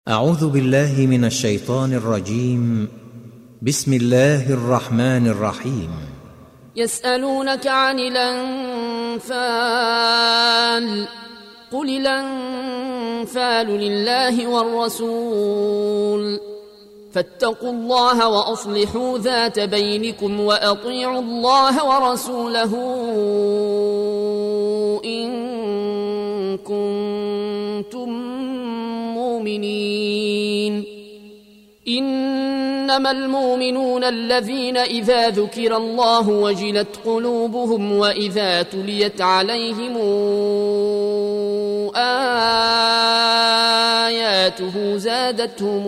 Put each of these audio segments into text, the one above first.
أعوذ بالله من الشيطان الرجيم. بسم الله الرحمن الرحيم. يسألونك عن الأنفال قل الأنفال لله والرسول فاتقوا الله وأصلحوا ذات بينكم وأطيعوا الله ورسوله إن كنتم مؤمنين. إنما المؤمنون الذين إذا ذكر الله وجلت قلوبهم وإذا تليت عليهم آياته زادتهم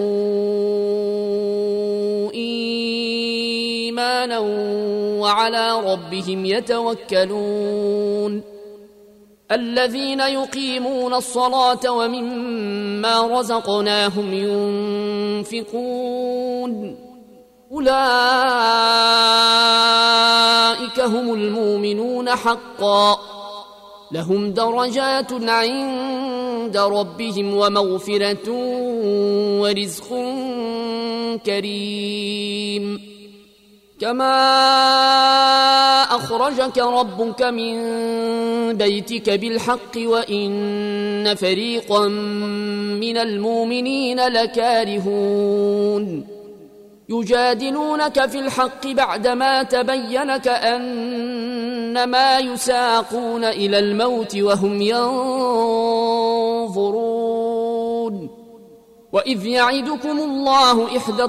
إيمانا وعلى ربهم يتوكلون. الذين يقيمون الصلاة ومما رزقناهم ينفقون أولئك هم المؤمنون حقا لهم درجات عند ربهم ومغفرة ورزق كريم. كما أخرجك ربك من بيتك بالحق وإن فريقا من المؤمنين لكارهون. يجادلونك في الحق بعدما تبين كأنما يساقون إلى الموت وهم ينظرون. وإذ يعدكم الله إحدى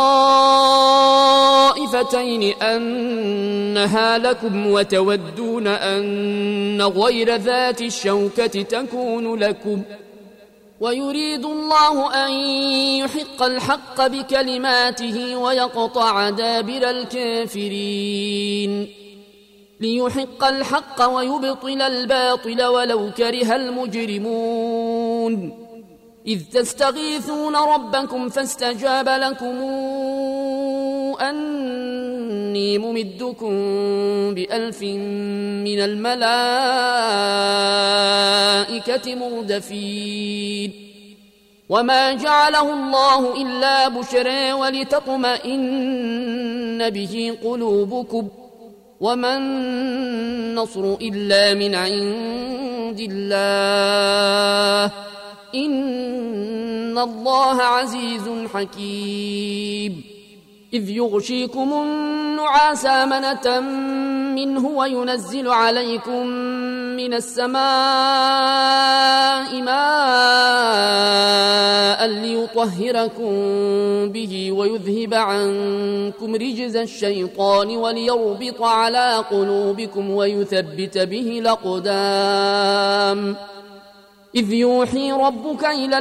الطائفتين أنها لكم وتودون أن غير ذات الشوكة تكون لكم ويريد الله أن يحق الحق بكلماته ويقطع دابر الكافرين ليحق الحق ويبطل الباطل ولو كره المجرمون. إذ تستغيثون ربكم فاستجاب لكم أني ممدكم ب1000 من الملائكة مردفين. وما جعله الله إلا بشرى ولتطمئن به قلوبكم وما النصر إلا من عند الله إن الله عزيز حكيم. إذ يغشيكم النعاس أمنة منه وينزل عليكم من السماء ماء ليطهركم به ويذهب عنكم رجز الشيطان وليربط على قلوبكم ويثبت به الأقدام. إذ يوحي ربك إلى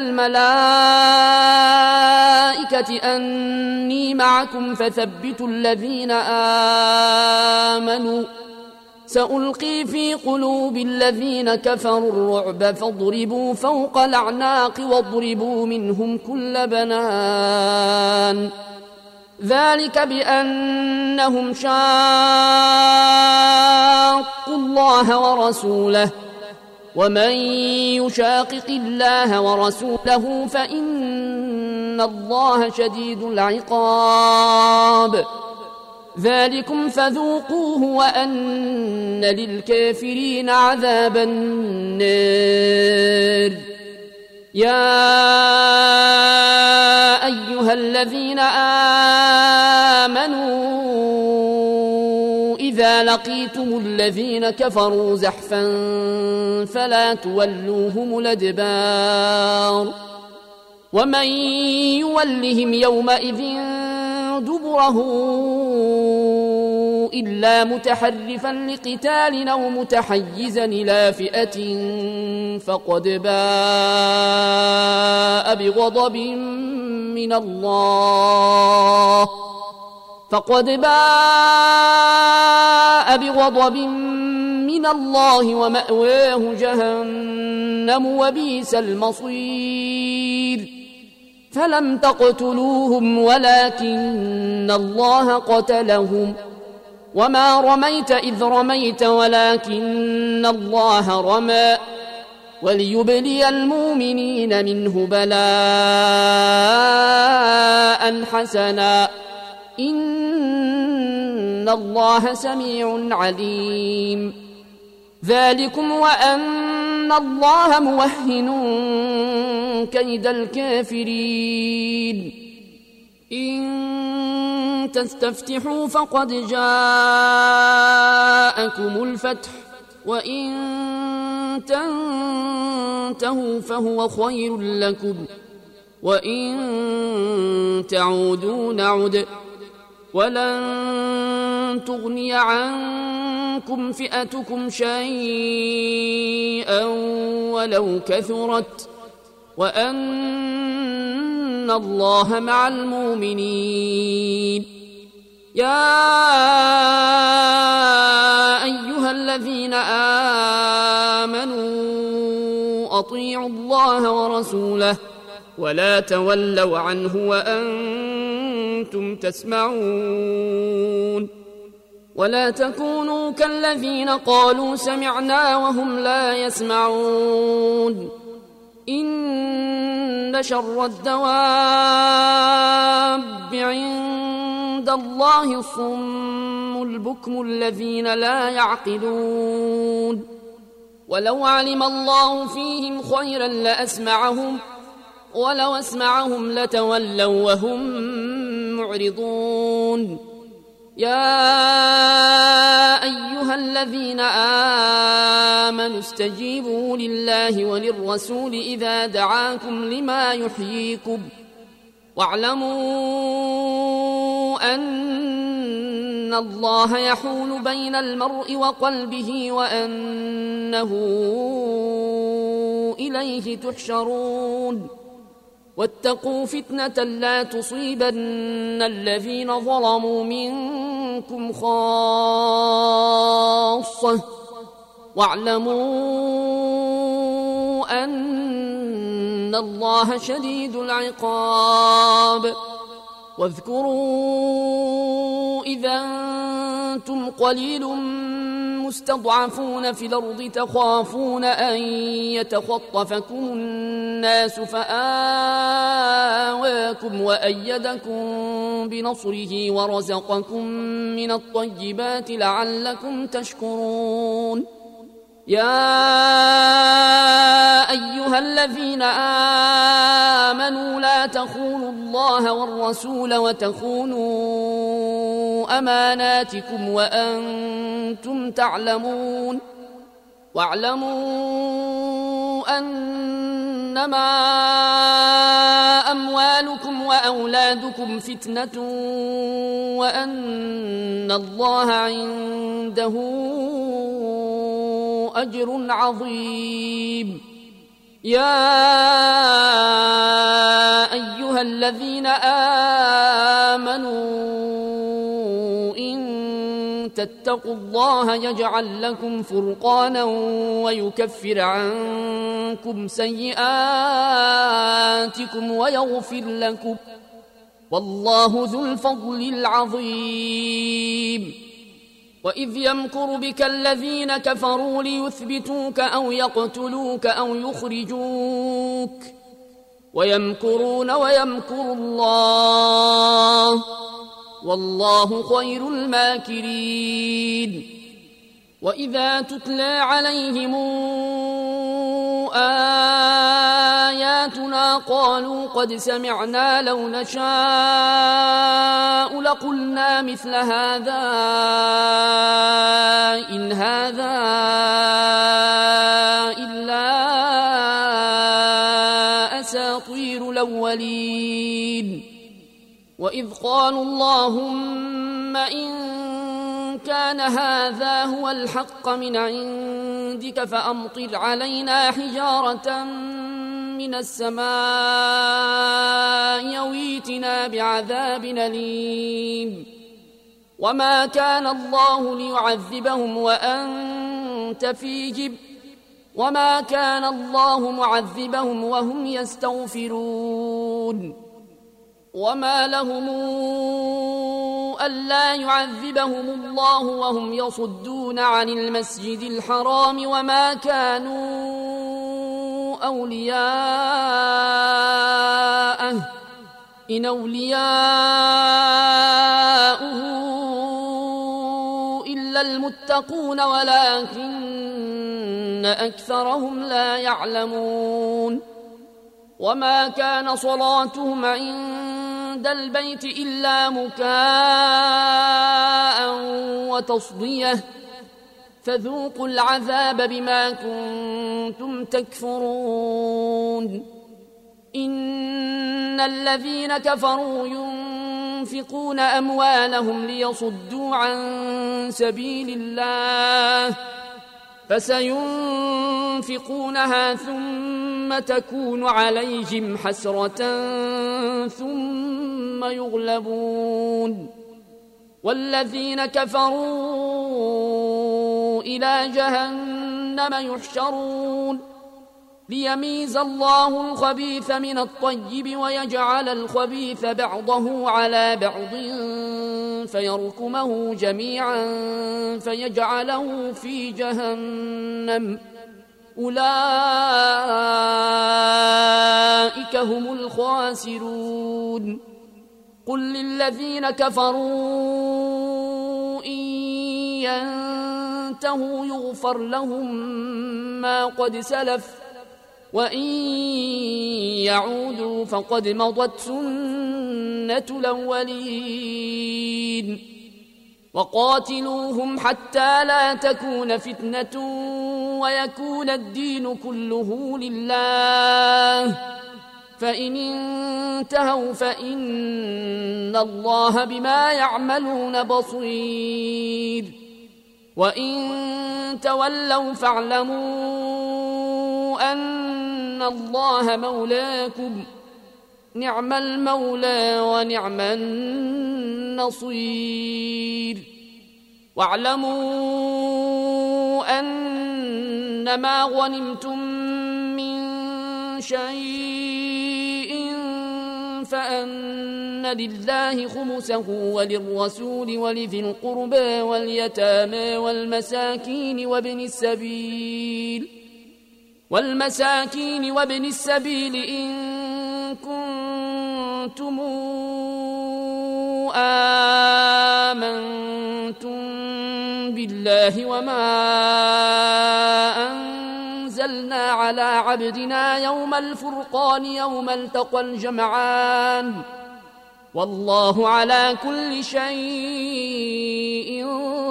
الملائكة أني معكم فثبتوا الذين آمنوا سألقي في قلوب الذين كفروا الرعب فاضربوا فوق الأعناق واضربوا منهم كل بنان. ذلك بأنهم شاقوا الله ورسوله ومن يشاقق الله ورسوله فإن الله شديد العقاب. ذلكم فذوقوه وأن للكافرين عذاب النار. يا أيها الذين آمنوا إذا لقيتم الذين كفروا زحفا فلا تولوهم الأدبار. ومن يولهم يومئذ دبره إلا متحرفا لقتال أو متحيزا إلى فئة فقد باء بغضب من الله ومأواه جهنم وبئس المصير. فلم تقتلوهم ولكن الله قتلهم وما رميت إذ رميت ولكن الله رمى وليبلي المؤمنين منه بلاء حسنا إن الله سميع عليم. ذلكم وأن الله موهن كيد الكافرين. إن تستفتحوا فقد جاءكم الفتح وإن تنتهوا فهو خير لكم وإن تعودوا نعد ولن تغني عنكم فئتكم شيئا ولو كثرت وأن الله مع المؤمنين. يا أيها الذين آمنوا أطيعوا الله ورسوله ولا تولوا عنه وأنتم تسمعون. ولا تكونوا كالذين قالوا سمعنا وهم لا يسمعون. إن شر الدواب عند الله الصم البكم الذين لا يعقلون. ولو علم الله فيهم خيرا لأسمعهم ولو أسمعهم لتولوا وهم معرضون. يا أيها الذين آمنوا استجيبوا لله وللرسول إذا دعاكم لما يحييكم واعلموا أن الله يحول بين المرء وقلبه وأنه إليه تحشرون. واتقوا فتنة لا تصيبن الذين ظلموا منكم خاصة واعلموا أن الله شديد العقاب. واذكروا إذا أنتم قليل مستضعفون في الأرض تخافون أن يتخطفكم الناس فآواكم وأيدكم بنصره ورزقكم من الطيبات لعلكم تشكرون. يا أيها الذين آمنوا لا تخونوا الله والرسول وتخونوا أماناتكم وأنتم تعلمون. واعلموا أنما أموالكم وأولادكم فتنة وأن الله عنده أجر عظيم. يا أيها الذين آمنوا إن تتقوا الله يجعل لكم فرقانا ويكفر عنكم سيئاتكم ويغفر لكم والله ذو الفضل العظيم. وإذ يمكر بك الذين كفروا ليثبتوك أو يقتلوك أو يخرجوك ويمكرون ويمكر الله والله خير الماكرين. وإذا تتلى عليهم آياتنا قالوا قد سمعنا لو نشاء لقلنا مثل هذا إن هذا إلا أساطير الأولين. وإذ قالوا اللهم إن كان هذا هو الحق من عندك فأمطر علينا حجارة من السماء يويتنا بعذاب أليم. وما كان الله ليعذبهم وأنت فيهم وما كان الله معذبهم وهم يستغفرون. وما لهم ألا يعذبهم الله وهم يصدون عن المسجد الحرام وما كانوا أولياءه إن أولياؤه إلا المتقون ولكن أكثرهم لا يعلمون وما كان صلاتهم عند البيت إلا مكاء وتصدية فذوقوا العذاب بما كنتم تكفرون إن الذين كفروا ينفقون أموالهم ليصدوا عن سبيل الله فسينفقونها ثم تكون عليهم حسرة ثم يغلبون والذين كفروا إلى جهنم يحشرون ليميز الله الخبيث من الطيب ويجعل الخبيث بعضه على بعض فيركمه جميعا فيجعله في جهنم أولئك هم الخاسرون قل للذين كفروا إن ينتهوا يغفر لهم ما قد سلف وإن يعودوا فقد مضت سنة الأولين وقاتلوهم حتى لا تكون فتنة ويكون الدين كله لله فإن انتهوا فإن الله بما يعملون بصير وإن تولوا فاعلموا أن الله مولاكم نعم المولى ونعم النصير واعلموا أنما غنمتم من شيء فأن لله خمسه وللرسول ولذي القربى واليتامى والمساكين وابن السبيل إن كنتم آمنتم بالله وما أنزلنا على عبدنا يوم الفرقان يوم التقى الجمعان والله على كل شيء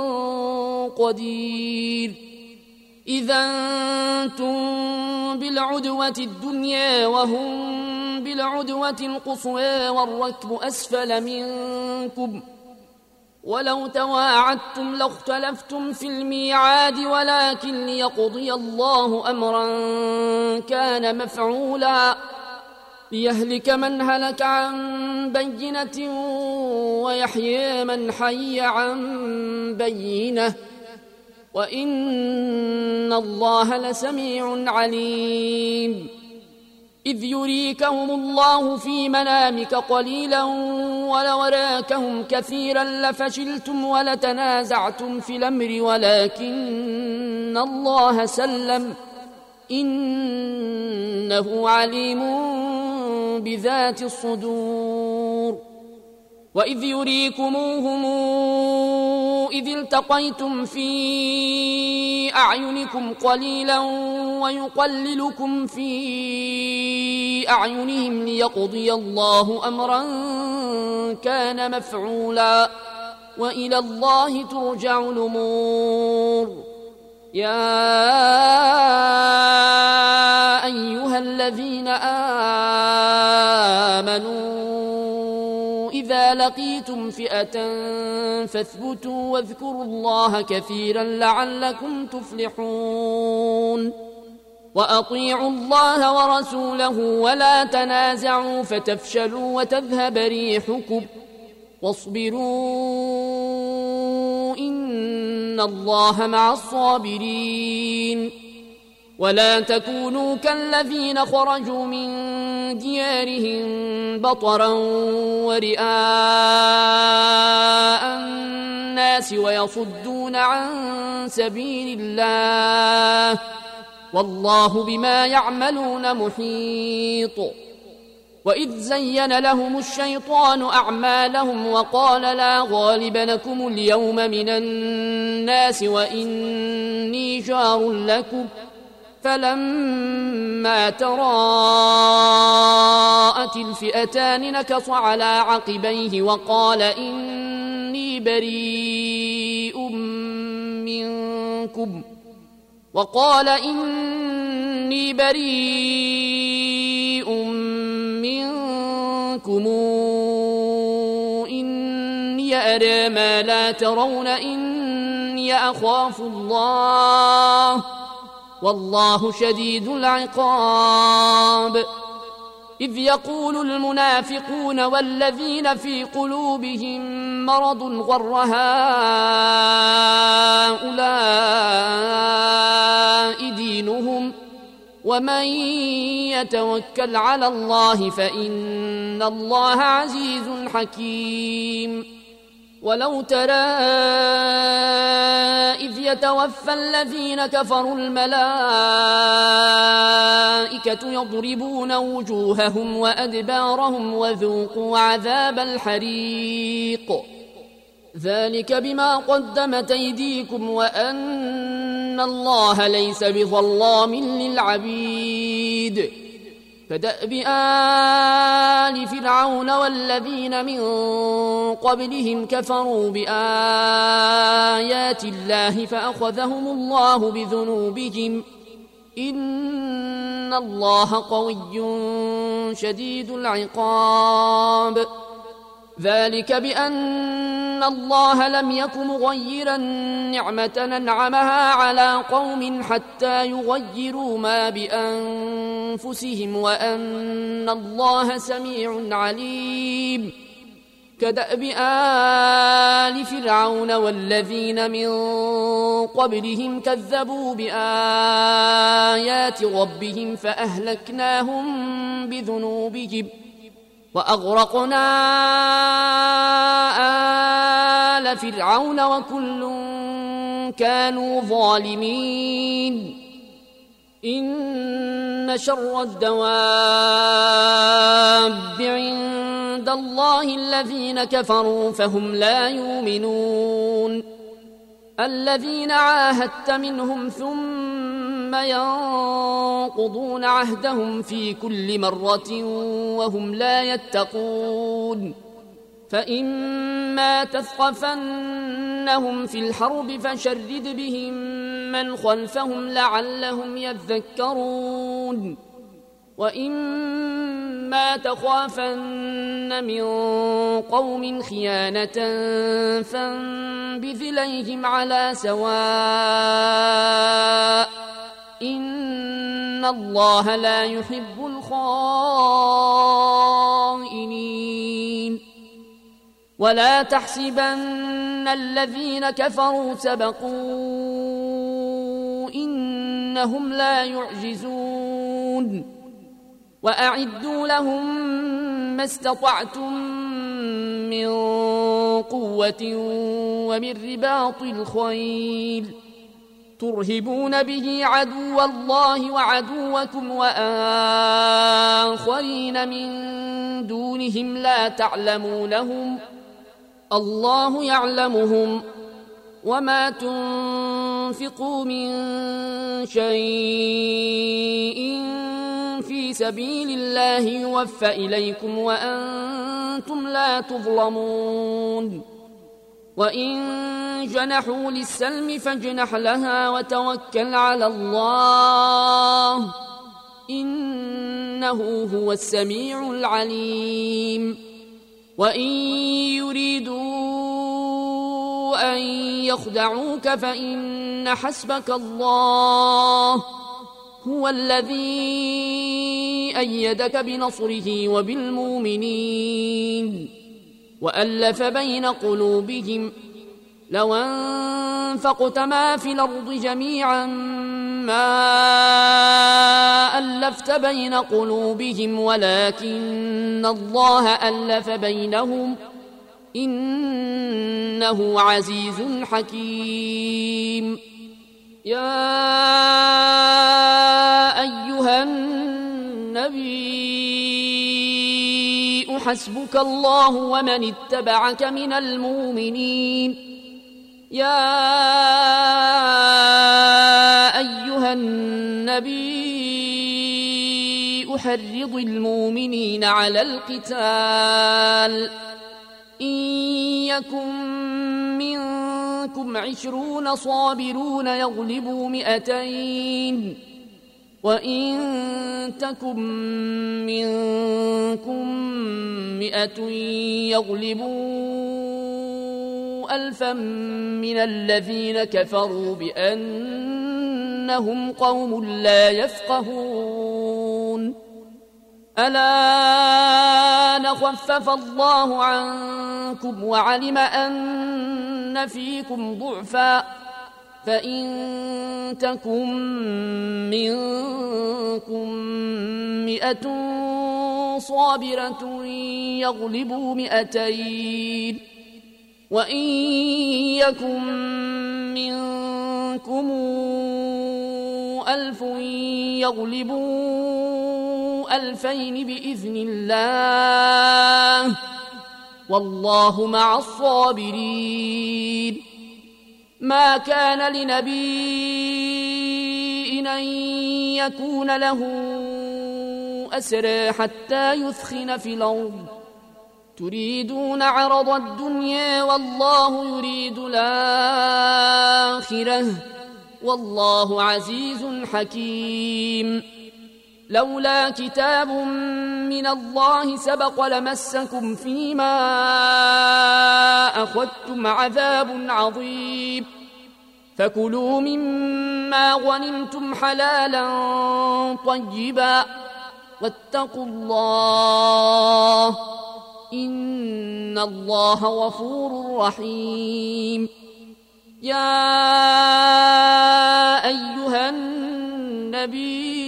قدير إذا أنتم بالعدوة الدنيا وهم بالعدوة القصوى والركب أسفل منكم ولو تواعدتم لاختلفتم في الميعاد ولكن ليقضي الله أمرا كان مفعولا ليهلك من هلك عن بينة ويحيي من حي عن بينة وإن الله لسميع عليم إذ يريكهم الله في منامك قليلا ولو راكهم كثيرا لفشلتم ولتنازعتم في الأمر ولكن الله سلم إنه عليم بذات الصدور وإذ يريكموهم إذ التقيتم في أعينكم قليلا ويقللكم في أعينهم ليقضي الله أمرا كان مفعولا وإلى الله ترجع الأمور يا أيها الذين آمنوا إذا لقيتم فئة فاثبتوا واذكروا الله كثيرا لعلكم تفلحون وأطيعوا الله ورسوله ولا تنازعوا فتفشلوا وتذهب ريحكم واصبروا إن الله مع الصابرين ولا تكونوا كالذين خرجوا من ديارهم بطرا ورئاء الناس ويصدون عن سبيل الله والله بما يعملون محيط. وإذ زين لهم الشيطان أعمالهم وقال لا غالب لكم اليوم من الناس وإني جار لكم، فلما تراءت الفئتان نكص على عقبيه وقال إني بريء منكم إني أرى ما لا ترون إني أخاف الله والله شديد العقاب. إذ يقول المنافقون والذين في قلوبهم مرض غر هؤلاء دينهم ومن يتوكل على الله فإن الله عزيز حكيم. ولو ترى إذ يتوفى الذين كفروا الملائكة يضربون وجوههم وأدبارهم وذوقوا عذاب الحريق ذلك بما قدمت أيديكم وأن الله ليس بظلام للعبيد. كدأب آل فرعون والذين من قبلهم كفروا بآيات الله فأخذهم الله بذنوبهم إن الله قوي شديد العقاب. ذلك بأن الله لم يك مغيرا نعمة أنعمها على قوم حتى يغيروا ما بأنفسهم وأن الله سميع عليم. كدأب آل فرعون والذين من قبلهم كذبوا بآيات ربهم فأهلكناهم بذنوبهم وأغرقنا آل فرعون وكل كانوا ظالمين. إن شر الدواب عند الله الذين كفروا فهم لا يؤمنون. الذين عاهدت منهم ثم ينقضون عهدهم في كل مرة وهم لا يتقون. فإما تثقفنهم في الحرب فشرد بهم من خلفهم لعلهم يذكرون. وإما تخافن من قوم خيانة فانبذ إليهم على سواء إن الله لا يحب الخائنين. ولا تحسبن الذين كفروا سبقوا إنهم لا يعجزون. وأعدوا لهم ما استطعتم من قوة ومن رباط الخيل ترهبون به عدو الله وعدوكم وآخرين من دونهم لا تعلمونهم الله يعلمهم وما تنفقوا من شيء في سبيل الله يوفى إليكم وأنتم لا تظلمون. وإن جنحوا للسلم فاجنح لها وتوكل على الله إنه هو السميع العليم. وإن يريدوا أن يخدعوك فإن حسبك الله هو الذي أيدك بنصره وبالمؤمنين وألف بين قلوبهم لو أنفقت ما في الأرض جميعا ما ألفت بين قلوبهم ولكن الله ألف بينهم إنه عزيز حكيم. يا أيها النبي حسبك الله ومن اتبعك من المؤمنين يا أيها النبي حرض المؤمنين على القتال إن يكن منكم 20 صابرون يغلبوا 200 وإن تكن منكم 100 يغلبوا 1000 من الذين كفروا بأنهم قوم لا يفقهون الآن خفف الله عنكم وعلم أن فيكم ضعفا فإن تكن منكم 100 صابرة يغلبوا 200 وإن يكن منكم 1000 يغلبوا 2000 بإذن الله والله مع الصابرين ما كان لنبي أن يكون له أسرى حتى يثخن في الأرض تريدون عرض الدنيا والله يريد الآخرة والله عزيز حكيم لولا كتاب من الله سبق لمسكم فيما أخذتم عذاب عظيم فكلوا مما غنمتم حلالا طيبا واتقوا الله إن الله غفور رحيم يا أيها النبي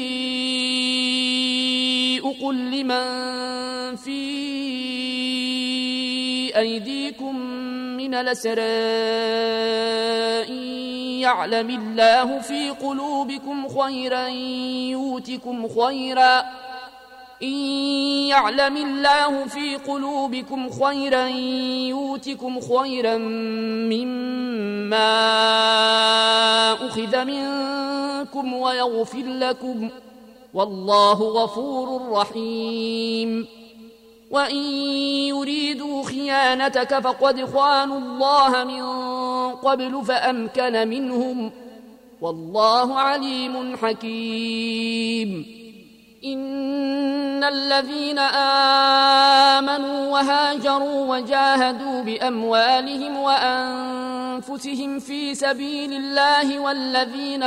قل لمن في أيديكم من الأسرى إن يعلم الله في قلوبكم خيرا يؤتكم خيرا إن يعلم الله في قلوبكم خيرا يؤتكم خيرا مما أخذ منكم ويغفر لكم والله غفور رحيم وإن يريدوا خيانتك فقد خانوا الله من قبل فأمكن منهم والله عليم حكيم إن الذين آمنوا وهاجروا وجاهدوا بأموالهم وأنفسهم في سبيل الله والذين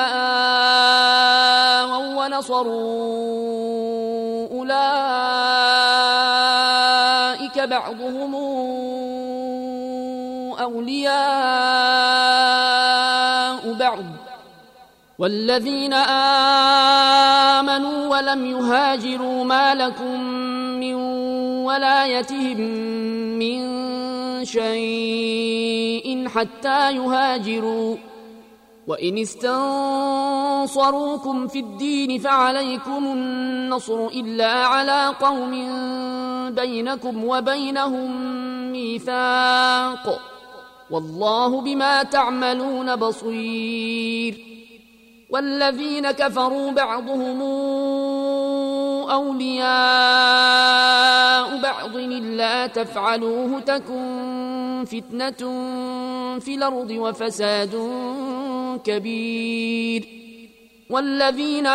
آووا ونصروا أولئك بعضهم أولياء بعض والذين آمنوا ولم يهاجروا ما لكم من ولايتهم من شيء حتى يهاجروا وإن استنصروكم في الدين فعليكم النصر إلا على قوم بينكم وبينهم ميثاق والله بما تعملون بصير والذين كفروا بعضهم أولياء بعض إلا تفعلوه تكن فتنة في الأرض وفساد كبير والذين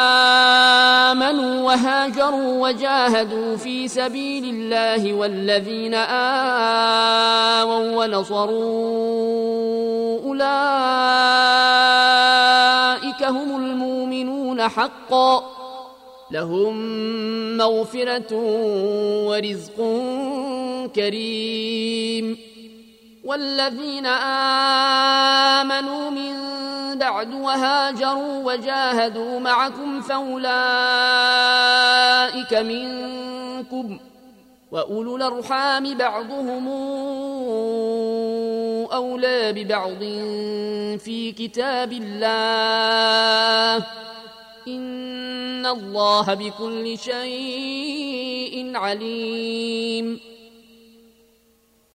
آمنوا وهاجروا وجاهدوا في سبيل الله والذين آووا ونصروا أولئك هم المؤمنون حقا لهم مغفرة ورزق كريم والذين آمنوا من بعد وهاجروا وجاهدوا معكم فأولئك منكم وأولو الأرحام بعضهم أولى ببعض في كتاب الله إن الله بكل شيء عليم